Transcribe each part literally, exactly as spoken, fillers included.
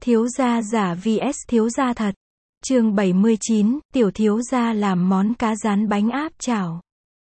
Thiếu gia giả vs thiếu gia thật. Chương bảy mươi chín, tiểu thiếu gia làm món cá rán bánh áp chảo.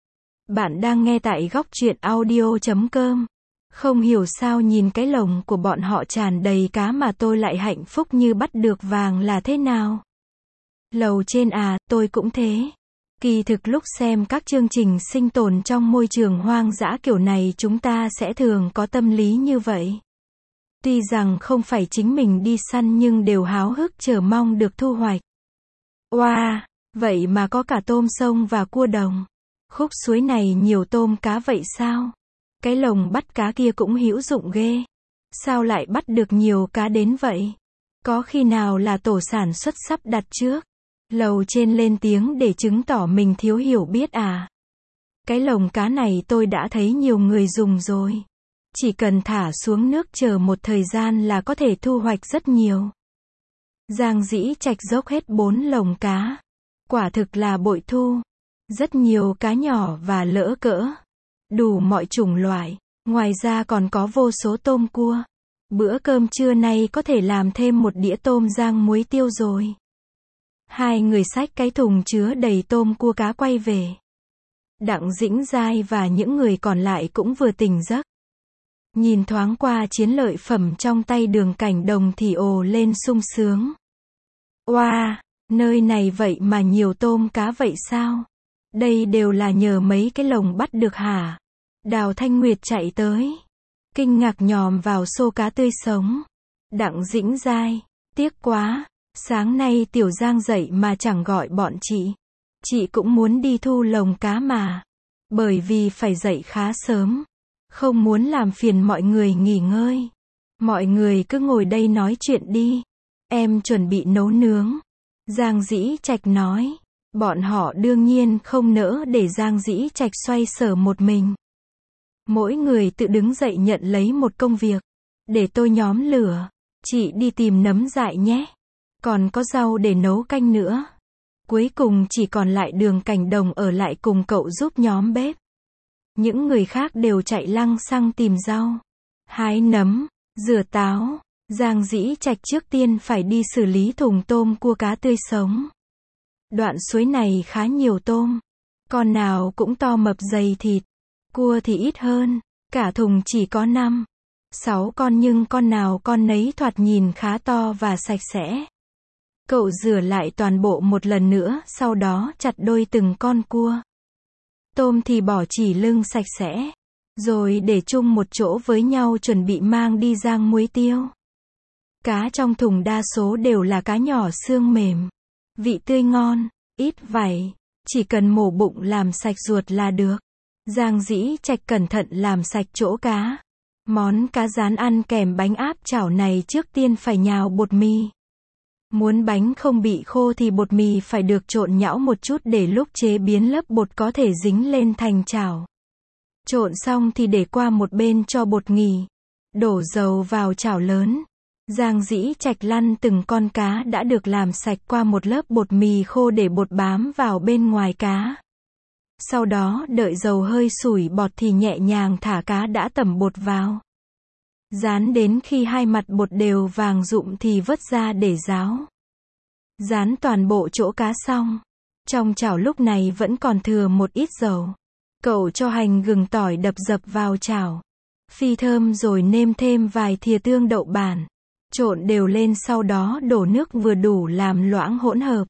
Bạn đang nghe tại góc truyện audio chấm com. Không hiểu sao nhìn cái lồng của bọn họ tràn đầy cá mà tôi lại hạnh phúc như bắt được vàng là thế nào? Lầu trên à, tôi cũng thế. Kỳ thực lúc xem các chương trình sinh tồn trong môi trường hoang dã kiểu này chúng ta sẽ thường có tâm lý như vậy. Tuy rằng không phải chính mình đi săn nhưng đều háo hức chờ mong được thu hoạch. Oa, wow, vậy mà có cả tôm sông và cua đồng. Khúc suối này nhiều tôm cá vậy sao? Cái lồng bắt cá kia cũng hữu dụng ghê. Sao lại bắt được nhiều cá đến vậy? Có khi nào là tổ sản xuất sắp đặt trước? Lầu trên lên tiếng để chứng tỏ mình thiếu hiểu biết à? Cái lồng cá này tôi đã thấy nhiều người dùng rồi. Chỉ cần thả xuống nước chờ một thời gian là có thể thu hoạch rất nhiều. Giang Dĩ Trạch dốc hết bốn lồng cá. Quả thực là bội thu. Rất nhiều cá nhỏ và lỡ cỡ. Đủ mọi chủng loại. Ngoài ra còn có vô số tôm cua. Bữa cơm trưa nay có thể làm thêm một đĩa tôm rang muối tiêu rồi. Hai người xách cái thùng chứa đầy tôm cua cá quay về. Đặng Dĩnh Giai và những người còn lại cũng vừa tỉnh giấc. Nhìn thoáng qua chiến lợi phẩm trong tay Đường Cảnh Đồng thì ồ lên sung sướng. Oa, wow, nơi này vậy mà nhiều tôm cá vậy sao? Đây đều là nhờ mấy cái lồng bắt được hả? Đào Thanh Nguyệt chạy tới. Kinh ngạc nhòm vào xô cá tươi sống. Đặng Dĩnh Giai, tiếc quá, sáng nay Tiểu Giang dậy mà chẳng gọi bọn chị. Chị cũng muốn đi thu lồng cá mà. Bởi vì phải dậy khá sớm. Không muốn làm phiền mọi người nghỉ ngơi. Mọi người cứ ngồi đây nói chuyện đi. Em chuẩn bị nấu nướng. Giang Dĩ Trạch nói. Bọn họ đương nhiên không nỡ để Giang Dĩ Trạch xoay sở một mình. Mỗi người tự đứng dậy nhận lấy một công việc. Để tôi nhóm lửa. Chị đi tìm nấm dại nhé. Còn có rau để nấu canh nữa. Cuối cùng chỉ còn lại Đường Cảnh Đồng ở lại cùng cậu giúp nhóm bếp. Những người khác đều chạy lăng xăng tìm rau, hái nấm, rửa táo. Giang Dĩ Trạch trước tiên phải đi xử lý thùng tôm cua cá tươi sống. Đoạn suối này khá nhiều tôm. Con nào cũng to mập dày thịt. Cua thì ít hơn. Cả thùng chỉ có năm, sáu con nhưng con nào con nấy thoạt nhìn khá to và sạch sẽ. Cậu rửa lại toàn bộ một lần nữa, sau đó chặt đôi từng con cua. Tôm thì bỏ chỉ lưng sạch sẽ. Rồi để chung một chỗ với nhau chuẩn bị mang đi rang muối tiêu. Cá trong thùng đa số đều là cá nhỏ xương mềm. Vị tươi ngon, ít vảy. Chỉ cần mổ bụng làm sạch ruột là được. Giang Dĩ Trạch cẩn thận làm sạch chỗ cá. Món cá rán ăn kèm bánh áp chảo này trước tiên phải nhào bột mì. Muốn bánh không bị khô thì bột mì phải được trộn nhão một chút để lúc chế biến lớp bột có thể dính lên thành chảo. Trộn xong thì để qua một bên cho bột nghỉ. Đổ dầu vào chảo lớn. Giang Dĩ Trạch lăn từng con cá đã được làm sạch qua một lớp bột mì khô để bột bám vào bên ngoài cá. Sau đó đợi dầu hơi sủi bọt thì nhẹ nhàng thả cá đã tẩm bột vào. Rán đến khi hai mặt bột đều vàng rụm thì vớt ra để ráo. Rán toàn bộ chỗ cá xong. Trong chảo lúc này vẫn còn thừa một ít dầu. Cậu cho hành gừng tỏi đập dập vào chảo. Phi thơm rồi nêm thêm vài thìa tương đậu bản. Trộn đều lên sau đó đổ nước vừa đủ làm loãng hỗn hợp.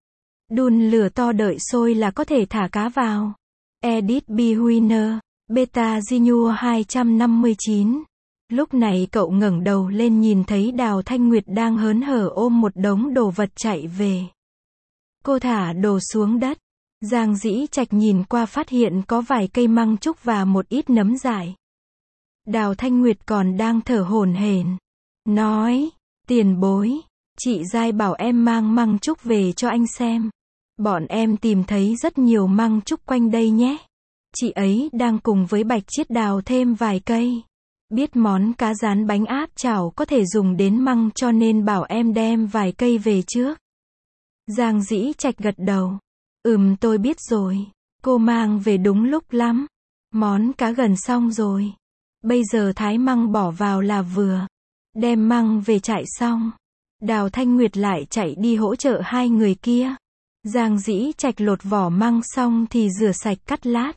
Đun lửa to đợi sôi là có thể thả cá vào. Edit B. Winner, Beta Gnu hai trăm năm mươi chín. Lúc này cậu ngẩng đầu lên nhìn thấy Đào Thanh Nguyệt đang hớn hở ôm một đống đồ vật chạy về. Cô thả đồ xuống đất. Giang Dĩ Trạch nhìn qua phát hiện có vài cây măng trúc và một ít nấm dại. Đào Thanh Nguyệt còn đang thở hổn hển. Nói, tiền bối, chị Giai bảo em mang măng trúc về cho anh xem. Bọn em tìm thấy rất nhiều măng trúc quanh đây nhé. Chị ấy đang cùng với Bạch Chiết đào thêm vài cây. Biết món cá rán bánh áp chảo có thể dùng đến măng cho nên bảo em đem vài cây về trước. Giang Dĩ Trạch gật đầu. Ừm tôi biết rồi. Cô mang về đúng lúc lắm. Món cá gần xong rồi. Bây giờ thái măng bỏ vào là vừa. Đem măng về trại xong. Đào Thanh Nguyệt lại chạy đi hỗ trợ hai người kia. Giang Dĩ Trạch lột vỏ măng xong thì rửa sạch cắt lát.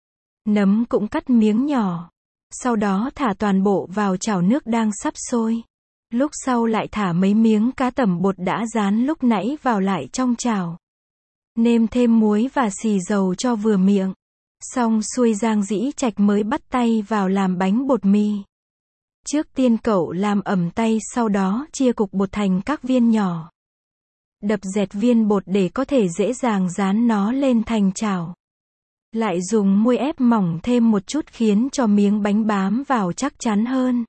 Nấm cũng cắt miếng nhỏ. Sau đó thả toàn bộ vào chảo nước đang sắp sôi. Lúc sau lại thả mấy miếng cá tẩm bột đã rán lúc nãy vào lại trong chảo. Nêm thêm muối và xì dầu cho vừa miệng. Xong xuôi Giang Dĩ Trạch mới bắt tay vào làm bánh bột mì. Trước tiên cậu làm ẩm tay, sau đó chia cục bột thành các viên nhỏ. Đập dẹt viên bột để có thể dễ dàng dán nó lên thành chảo. Lại dùng muôi ép mỏng thêm một chút khiến cho miếng bánh bám vào chắc chắn hơn.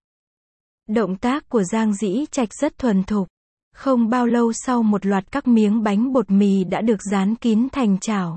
Động tác của Giang Dĩ Trạch rất thuần thục. Không bao lâu sau một loạt các miếng bánh bột mì đã được dán kín thành chảo.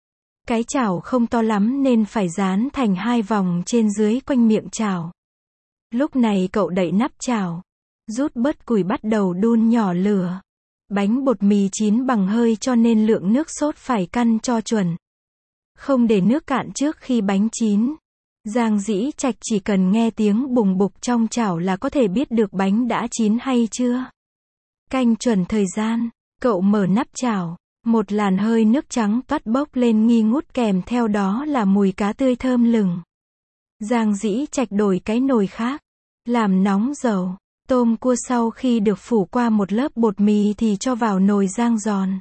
Cái chảo không to lắm nên phải dán thành hai vòng trên dưới quanh miệng chảo. Lúc này cậu đậy nắp chảo, rút bớt củi bắt đầu đun nhỏ lửa. Bánh bột mì chín bằng hơi cho nên lượng nước sốt phải căn cho chuẩn. Không để nước cạn trước khi bánh chín. Giang Dĩ Trạch chỉ cần nghe tiếng bùng bục trong chảo là có thể biết được bánh đã chín hay chưa. Canh chuẩn thời gian, cậu mở nắp chảo, một làn hơi nước trắng toát bốc lên nghi ngút, kèm theo đó là mùi cá tươi thơm lừng. Giang Dĩ Trạch đổi cái nồi khác, làm nóng dầu. Tôm cua sau khi được phủ qua một lớp bột mì thì cho vào nồi rang giòn.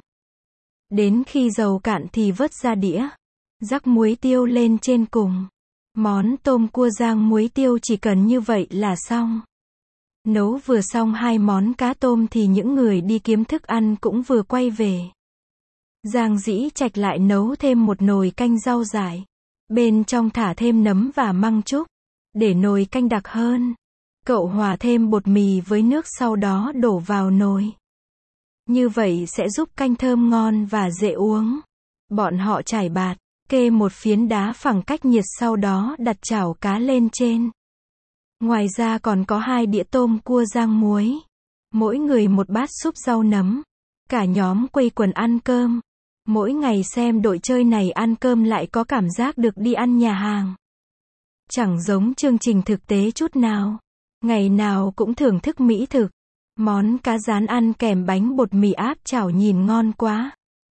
Đến khi dầu cạn thì vớt ra đĩa. Rắc muối tiêu lên trên cùng. Món tôm cua rang muối tiêu chỉ cần như vậy là xong. Nấu vừa xong hai món cá tôm thì những người đi kiếm thức ăn cũng vừa quay về. Giang Dĩ Trạch lại nấu thêm một nồi canh rau dại. Bên trong thả thêm nấm và măng trúc. Để nồi canh đặc hơn. Cậu hòa thêm bột mì với nước sau đó đổ vào nồi. Như vậy sẽ giúp canh thơm ngon và dễ uống. Bọn họ trải bạt, kê một phiến đá phẳng cách nhiệt sau đó đặt chảo cá lên trên. Ngoài ra còn có hai đĩa tôm cua rang muối. Mỗi người một bát súp rau nấm. Cả nhóm quây quần ăn cơm. Mỗi ngày xem đội chơi này ăn cơm lại có cảm giác được đi ăn nhà hàng. Chẳng giống chương trình thực tế chút nào. Ngày nào cũng thưởng thức mỹ thực. Món cá rán ăn kèm bánh bột mì áp chảo nhìn ngon quá.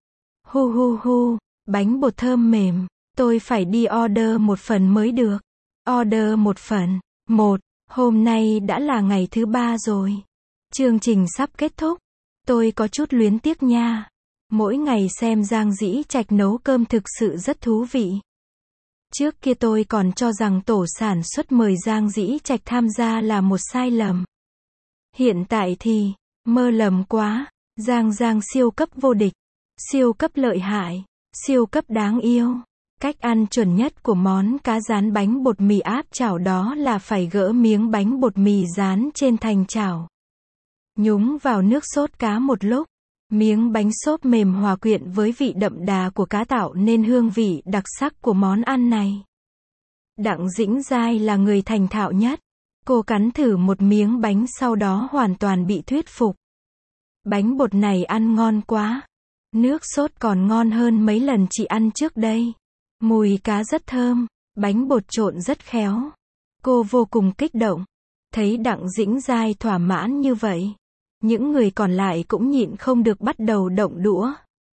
Hu hu hu, bánh bột thơm mềm. Tôi phải đi order một phần mới được. Order một phần. Một, hôm nay đã là ngày thứ ba rồi. Chương trình sắp kết thúc. Tôi có chút luyến tiếc nha. Mỗi ngày xem Giang Dĩ Trạch nấu cơm thực sự rất thú vị. Trước kia tôi còn cho rằng tổ sản xuất mời Giang Dĩ Trạch tham gia là một sai lầm. Hiện tại thì, mơ lầm quá. Giang Giang siêu cấp vô địch, siêu cấp lợi hại, siêu cấp đáng yêu. Cách ăn chuẩn nhất của món cá rán bánh bột mì áp chảo đó là phải gỡ miếng bánh bột mì rán trên thành chảo. Nhúng vào nước sốt cá một lúc. Miếng bánh xốp mềm hòa quyện với vị đậm đà của cá tạo nên hương vị đặc sắc của món ăn này. Đặng Dĩnh Giai là người thành thạo nhất. Cô cắn thử một miếng bánh sau đó hoàn toàn bị thuyết phục. Bánh bột này ăn ngon quá. Nước sốt còn ngon hơn mấy lần chị ăn trước đây. Mùi cá rất thơm, bánh bột trộn rất khéo. Cô vô cùng kích động. Thấy Đặng Dĩnh Giai thỏa mãn như vậy. Những người còn lại cũng nhịn không được bắt đầu động đũa.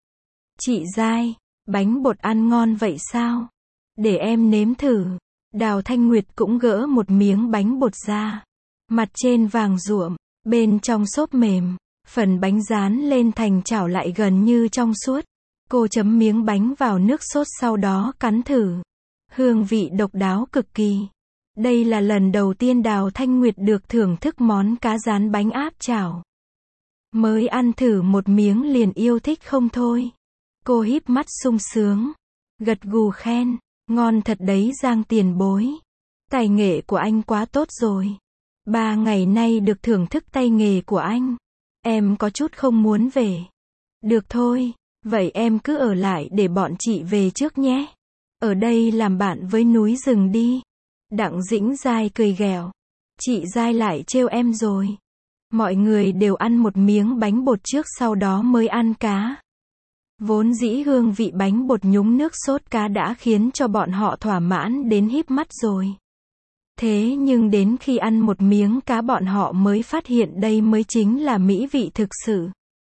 Chị Giai, bánh bột ăn ngon vậy sao? Để em nếm thử. Đào Thanh Nguyệt cũng gỡ một miếng bánh bột ra. Mặt trên vàng ruộm, bên trong xốp mềm. Phần bánh rán lên thành chảo lại gần như trong suốt. Cô chấm miếng bánh vào nước sốt sau đó cắn thử. Hương vị độc đáo cực kỳ. Đây là lần đầu tiên Đào Thanh Nguyệt được thưởng thức món cá rán bánh áp chảo. Mới ăn thử một miếng liền yêu thích không thôi. Cô híp mắt sung sướng. Gật gù khen. Ngon thật đấy Giang tiền bối. Tài nghệ của anh quá tốt rồi. Ba ngày nay được thưởng thức tay nghề của anh. Em có chút không muốn về. Được thôi. Vậy em cứ ở lại để bọn chị về trước nhé. Ở đây làm bạn với núi rừng đi. Đặng Dĩnh Giai cười ghẹo. Chị Giai lại trêu em rồi. Mọi người đều ăn một miếng bánh bột trước sau đó mới ăn cá. Vốn dĩ hương vị bánh bột nhúng nước sốt cá đã khiến cho bọn họ thỏa mãn đến híp mắt rồi. Thế nhưng đến khi ăn một miếng cá bọn họ mới phát hiện đây mới chính là mỹ vị thực sự.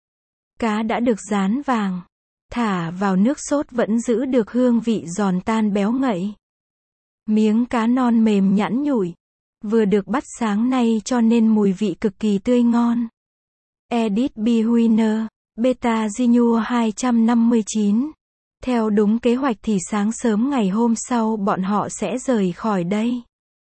Cá đã được rán vàng, thả vào nước sốt vẫn giữ được hương vị giòn tan béo ngậy. Miếng cá non mềm nhẵn nhụi, vừa được bắt sáng nay cho nên mùi vị cực kỳ tươi ngon. Edit B. Winner, Beta Gnu hai trăm năm mươi chín. Theo đúng kế hoạch thì sáng sớm ngày hôm sau bọn họ sẽ rời khỏi đây.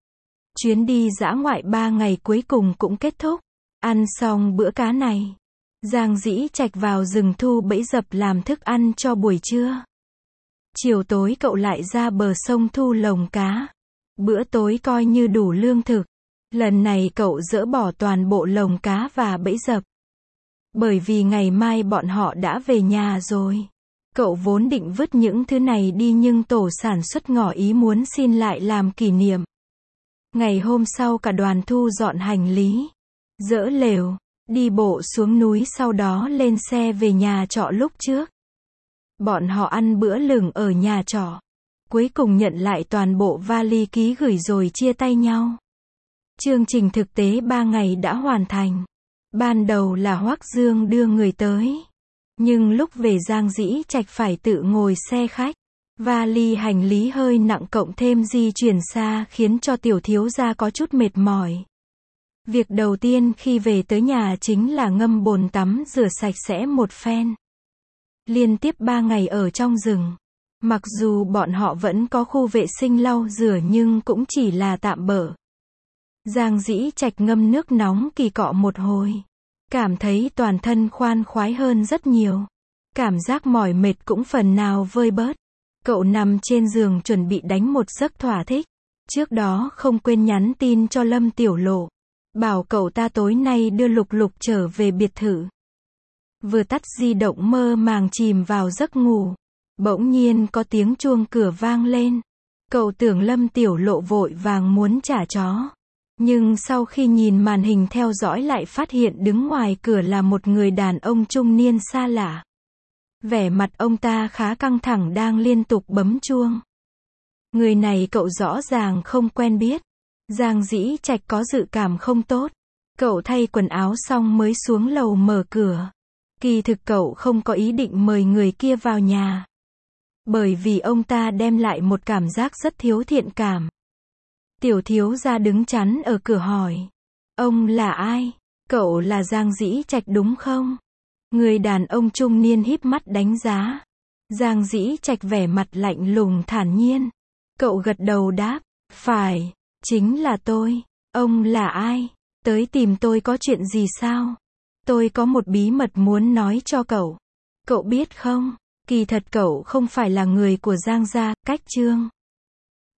Chuyến đi dã ngoại ba ngày cuối cùng cũng kết thúc. Ăn xong bữa cá này, Giang Dĩ Trạch vào rừng thu bẫy dập làm thức ăn cho buổi trưa. Chiều tối cậu lại ra bờ sông thu lồng cá. Bữa tối coi như đủ lương thực. Lần này cậu dỡ bỏ toàn bộ lồng cá và bẫy dập. Bởi vì ngày mai bọn họ đã về nhà rồi. Cậu vốn định vứt những thứ này đi nhưng tổ sản xuất ngỏ ý muốn xin lại làm kỷ niệm. Ngày hôm sau cả đoàn thu dọn hành lý, dỡ lều, đi bộ xuống núi sau đó lên xe về nhà trọ lúc trước. Bọn họ ăn bữa lửng ở nhà trọ. Cuối cùng nhận lại toàn bộ vali ký gửi rồi chia tay nhau. Chương trình thực tế ba ngày đã hoàn thành. Ban đầu là Hoắc Dương đưa người tới. Nhưng lúc về Giang Dĩ Trạch phải tự ngồi xe khách. Vali hành lý hơi nặng cộng thêm di chuyển xa khiến cho tiểu thiếu gia có chút mệt mỏi. Việc đầu tiên khi về tới nhà chính là ngâm bồn tắm rửa sạch sẽ một phen. Liên tiếp ba ngày ở trong rừng. Mặc dù bọn họ vẫn có khu vệ sinh lau rửa nhưng cũng chỉ là tạm bợ. Giang Dĩ Trạch ngâm nước nóng kỳ cọ một hồi. Cảm thấy toàn thân khoan khoái hơn rất nhiều. Cảm giác mỏi mệt cũng phần nào vơi bớt. Cậu nằm trên giường chuẩn bị đánh một giấc thỏa thích. Trước đó không quên nhắn tin cho Lâm Tiểu Lộ. Bảo cậu ta tối nay đưa Lục Lục trở về biệt thự. Vừa tắt di động mơ màng chìm vào giấc ngủ. Bỗng nhiên có tiếng chuông cửa vang lên. Cậu tưởng Lâm Tiểu Lộ vội vàng muốn trả chó. Nhưng sau khi nhìn màn hình theo dõi lại phát hiện đứng ngoài cửa là một người đàn ông trung niên xa lạ. Vẻ mặt ông ta khá căng thẳng đang liên tục bấm chuông. Người này cậu rõ ràng không quen biết. Giang Dĩ Trạch có dự cảm không tốt. Cậu thay quần áo xong mới xuống lầu mở cửa. Kỳ thực cậu không có ý định mời người kia vào nhà. Bởi vì ông ta đem lại một cảm giác rất thiếu thiện cảm. Tiểu thiếu gia đứng chắn ở cửa hỏi. Ông là ai? Cậu là Giang Dĩ Trạch đúng không? Người đàn ông trung niên híp mắt đánh giá. Giang Dĩ Trạch vẻ mặt lạnh lùng thản nhiên. Cậu gật đầu đáp. Phải, chính là tôi. Ông là ai? Tới tìm tôi có chuyện gì sao? Tôi có một bí mật muốn nói cho cậu. Cậu biết không? Kỳ thật cậu không phải là người của Giang gia, cách Trương.